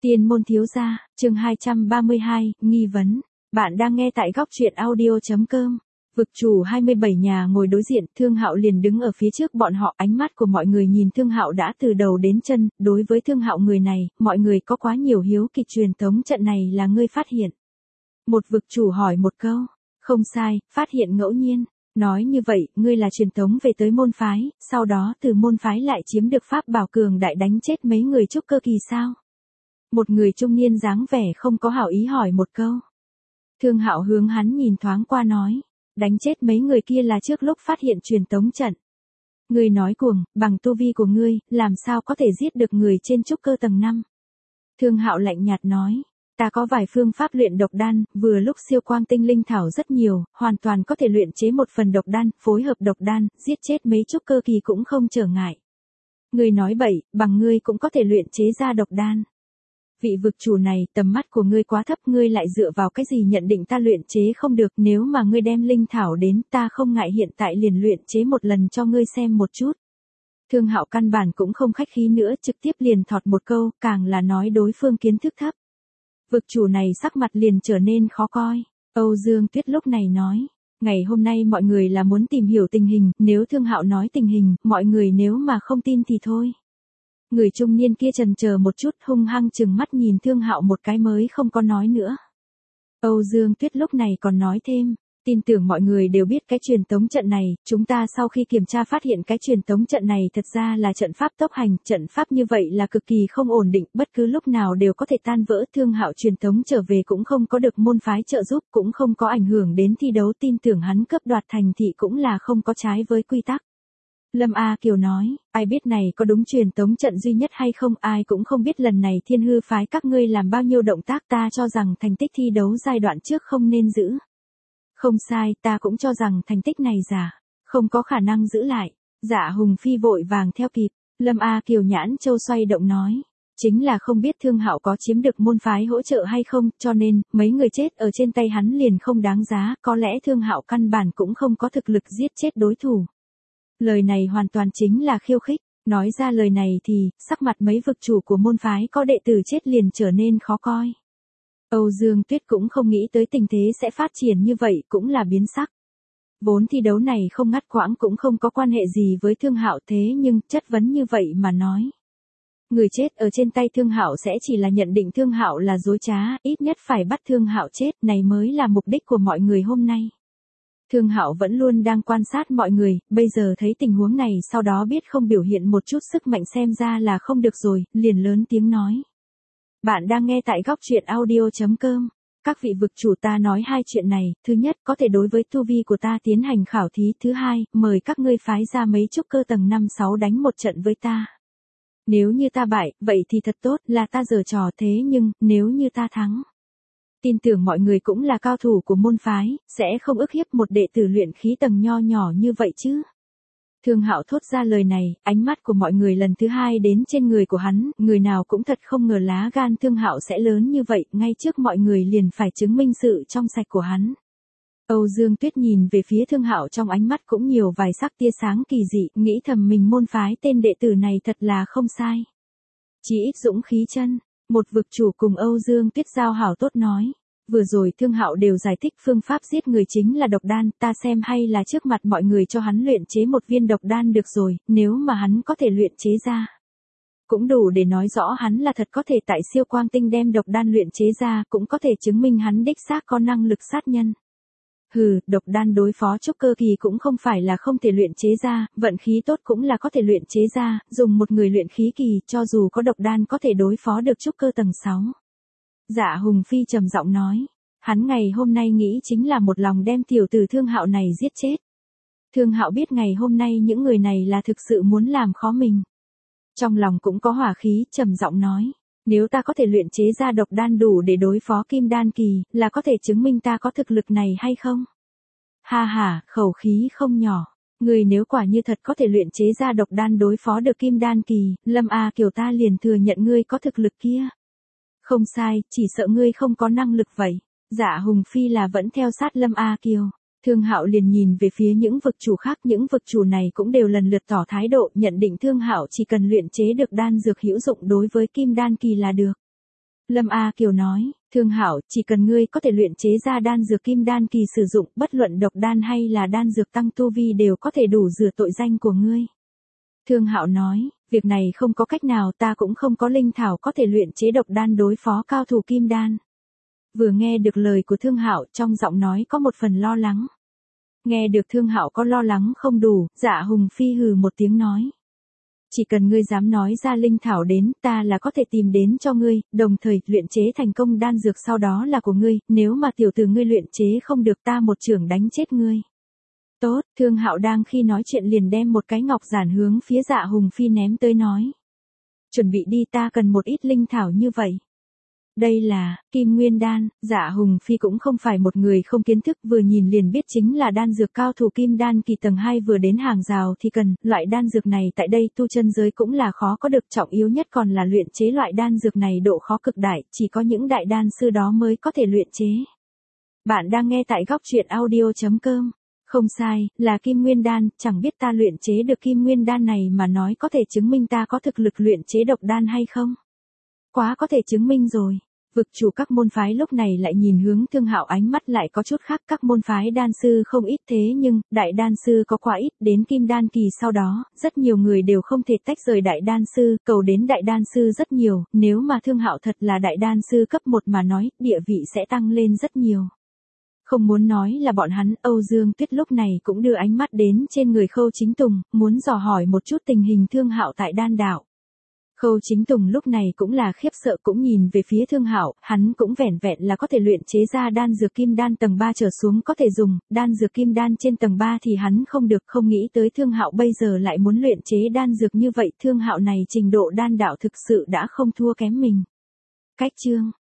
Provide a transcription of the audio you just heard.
Tiên môn thiếu gia, chương 232, nghi vấn. Bạn đang nghe tại góc truyện audio.com. Vực chủ 27 nhà ngồi đối diện, Thương Hạo liền đứng ở phía trước bọn họ, ánh mắt của mọi người nhìn Thương Hạo đã từ đầu đến chân, đối với Thương Hạo người này, mọi người có quá nhiều hiếu kỳ. Truyền tống trận này là ngươi phát hiện. Một vực chủ hỏi một câu, không sai, phát hiện ngẫu nhiên. Nói như vậy, ngươi là truyền tống về tới môn phái, sau đó từ môn phái lại chiếm được pháp bảo cường đại đánh chết mấy người trúc cơ kỳ sao? Một người trung niên dáng vẻ không có hảo ý hỏi một câu. Thương Hạo hướng hắn nhìn thoáng qua nói, đánh chết mấy người kia là trước lúc phát hiện truyền tống trận. Ngươi nói cuồng, bằng tu vi của ngươi, làm sao có thể giết được người trên trúc cơ tầng 5? Thương Hạo lạnh nhạt nói, ta có vài phương pháp luyện độc đan, vừa lúc siêu quang tinh linh thảo rất nhiều, hoàn toàn có thể luyện chế một phần độc đan, phối hợp độc đan, giết chết mấy trúc cơ kỳ cũng không trở ngại. Ngươi nói bậy, bằng ngươi cũng có thể luyện chế ra độc đan. Vị vực chủ này, tầm mắt của ngươi quá thấp, ngươi lại dựa vào cái gì nhận định ta luyện chế không được, nếu mà ngươi đem linh thảo đến, ta không ngại hiện tại liền luyện chế một lần cho ngươi xem một chút. Thương Hạo căn bản cũng không khách khí nữa, trực tiếp liền thọt một câu, càng là nói đối phương kiến thức thấp. Vực chủ này sắc mặt liền trở nên khó coi. Âu Dương Tuyết lúc này nói, ngày hôm nay mọi người là muốn tìm hiểu tình hình, nếu Thương Hạo nói tình hình, mọi người nếu mà không tin thì thôi. Người trung niên kia chần chờ một chút, hung hăng chừng mắt nhìn Thương Hạo một cái mới không có nói nữa. Âu Dương Tuyết lúc này còn nói thêm, tin tưởng mọi người đều biết cái truyền tống trận này, chúng ta sau khi kiểm tra phát hiện cái truyền tống trận này thật ra là trận pháp tốc hành, trận pháp như vậy là cực kỳ không ổn định, bất cứ lúc nào đều có thể tan vỡ. Thương Hạo truyền tống trở về cũng không có được môn phái trợ giúp, cũng không có ảnh hưởng đến thi đấu, tin tưởng hắn cướp đoạt thành thị cũng là không có trái với quy tắc. Lâm A Kiều nói, ai biết này có đúng truyền tống trận duy nhất hay không, ai cũng không biết lần này Thiên Hư phái các ngươi làm bao nhiêu động tác, ta cho rằng thành tích thi đấu giai đoạn trước không nên giữ. Không sai, ta cũng cho rằng thành tích này giả, không có khả năng giữ lại. Dạ Hùng Phi vội vàng theo kịp, Lâm A Kiều nhãn châu xoay động nói, chính là không biết Thương Hạo có chiếm được môn phái hỗ trợ hay không, cho nên, mấy người chết ở trên tay hắn liền không đáng giá, có lẽ Thương Hạo căn bản cũng không có thực lực giết chết đối thủ. Lời này hoàn toàn chính là khiêu khích, nói ra lời này thì, sắc mặt mấy vực chủ của môn phái có đệ tử chết liền trở nên khó coi. Âu Dương Tuyết cũng không nghĩ tới tình thế sẽ phát triển như vậy, cũng là biến sắc. Vốn thi đấu này không ngắt quãng cũng không có quan hệ gì với Thương Hạo, thế nhưng chất vấn như vậy mà nói. Người chết ở trên tay Thương Hạo sẽ chỉ là nhận định Thương Hạo là dối trá, ít nhất phải bắt Thương Hạo chết, này mới là mục đích của mọi người hôm nay. Thương Hạo vẫn luôn đang quan sát mọi người, bây giờ thấy tình huống này, sau đó biết không biểu hiện một chút sức mạnh xem ra là không được rồi, liền lớn tiếng nói. Bạn đang nghe tại góc truyện audio.com. Các vị vực chủ, ta nói hai chuyện này, thứ nhất, có thể đối với tu vi của ta tiến hành khảo thí, thứ hai, mời các ngươi phái ra mấy trúc cơ tầng 5-6 đánh một trận với ta. Nếu như ta bại, vậy thì thật tốt, là ta giở trò, thế nhưng, nếu như ta thắng. Tin tưởng mọi người cũng là cao thủ của môn phái, sẽ không ức hiếp một đệ tử luyện khí tầng nho nhỏ như vậy chứ. Thương Hạo thốt ra lời này, ánh mắt của mọi người lần thứ hai đến trên người của hắn, người nào cũng thật không ngờ lá gan Thương Hạo sẽ lớn như vậy, ngay trước mọi người liền phải chứng minh sự trong sạch của hắn. Âu Dương Tuyết nhìn về phía Thương Hạo, trong ánh mắt cũng nhiều vài sắc tia sáng kỳ dị, nghĩ thầm mình môn phái tên đệ tử này thật là không sai. Chỉ ít dũng khí chân. Một vực chủ cùng Âu Dương Tuyết giao hảo tốt nói, vừa rồi Thương Hạo đều giải thích phương pháp giết người chính là độc đan, ta xem hay là trước mặt mọi người cho hắn luyện chế một viên độc đan được rồi, nếu mà hắn có thể luyện chế ra. Cũng đủ để nói rõ hắn là thật có thể tại siêu quang tinh đem độc đan luyện chế ra, cũng có thể chứng minh hắn đích xác có năng lực sát nhân. Hừ, độc đan đối phó trúc cơ kỳ cũng không phải là không thể luyện chế ra, vận khí tốt cũng là có thể luyện chế ra, dùng một người luyện khí kỳ, cho dù có độc đan có thể đối phó được trúc cơ tầng 6. Dạ Hùng Phi trầm giọng nói, hắn ngày hôm nay nghĩ chính là một lòng đem tiểu tử Thương Hạo này giết chết. Thương Hạo biết ngày hôm nay những người này là thực sự muốn làm khó mình. Trong lòng cũng có hỏa khí, trầm giọng nói, nếu ta có thể luyện chế ra độc đan đủ để đối phó kim đan kỳ, là có thể chứng minh ta có thực lực này hay không? Ha ha, khẩu khí không nhỏ. Người nếu quả như thật có thể luyện chế ra độc đan đối phó được kim đan kỳ, Lâm A Kiều ta liền thừa nhận ngươi có thực lực kia. Không sai, chỉ sợ ngươi không có năng lực vậy. Dạ Hùng Phi là vẫn theo sát Lâm A Kiều. Thương Hạo liền nhìn về phía những vực chủ khác, những vực chủ này cũng đều lần lượt tỏ thái độ, nhận định Thương Hạo chỉ cần luyện chế được đan dược hữu dụng đối với kim đan kỳ là được. Lâm A Kiều nói, Thương Hạo, chỉ cần ngươi có thể luyện chế ra đan dược kim đan kỳ sử dụng, bất luận độc đan hay là đan dược tăng tu vi đều có thể đủ rửa tội danh của ngươi. Thương Hạo nói, việc này không có cách nào, ta cũng không có linh thảo có thể luyện chế độc đan đối phó cao thủ kim đan. Vừa nghe được lời của Thương Hạo, trong giọng nói có một phần lo lắng. Nghe được Thương Hạo có lo lắng không đủ, Dạ Hùng Phi hừ một tiếng nói. Chỉ cần ngươi dám nói ra linh thảo đến, ta là có thể tìm đến cho ngươi, đồng thời luyện chế thành công đan dược sau đó là của ngươi, nếu mà tiểu tử ngươi luyện chế không được ta một chưởng đánh chết ngươi. Tốt, Thương Hạo đang khi nói chuyện liền đem một cái ngọc giản hướng phía Dạ Hùng Phi ném tới nói. Chuẩn bị đi, ta cần một ít linh thảo như vậy. Đây là Kim Nguyên đan. Dạ Hùng Phi cũng không phải một người không kiến thức, vừa nhìn liền biết chính là đan dược cao thủ kim đan kỳ tầng 2 vừa đến hàng rào thì cần, loại đan dược này tại đây tu chân giới cũng là khó có được, trọng yếu nhất còn là luyện chế loại đan dược này độ khó cực đại, chỉ có những đại đan sư đó mới có thể luyện chế. Bạn đang nghe tại góc truyện audio.com. Không sai, là Kim Nguyên đan, chẳng biết ta luyện chế được Kim Nguyên đan này mà nói có thể chứng minh ta có thực lực luyện chế độc đan hay không? Quá có thể chứng minh rồi. Vực chủ các môn phái lúc này lại nhìn hướng Thương Hạo, ánh mắt lại có chút khác, các môn phái đan sư không ít thế nhưng, đại đan sư có quá ít, đến kim đan kỳ sau đó, rất nhiều người đều không thể tách rời đại đan sư, cầu đến đại đan sư rất nhiều, nếu mà Thương Hạo thật là đại đan sư cấp 1 mà nói, địa vị sẽ tăng lên rất nhiều. Không muốn nói là bọn hắn, Âu Dương Tuyết lúc này cũng đưa ánh mắt đến trên người Khâu Chính Tùng, muốn dò hỏi một chút tình hình Thương Hạo tại đan đạo. Khâu Chính Tùng lúc này cũng là khiếp sợ, cũng nhìn về phía Thương Hạo, hắn cũng vẻn vẹn là có thể luyện chế ra đan dược kim đan tầng 3 trở xuống có thể dùng, đan dược kim đan trên tầng 3 thì hắn không được, không nghĩ tới Thương Hạo bây giờ lại muốn luyện chế đan dược như vậy, Thương Hạo này trình độ đan đạo thực sự đã không thua kém mình. Cách chương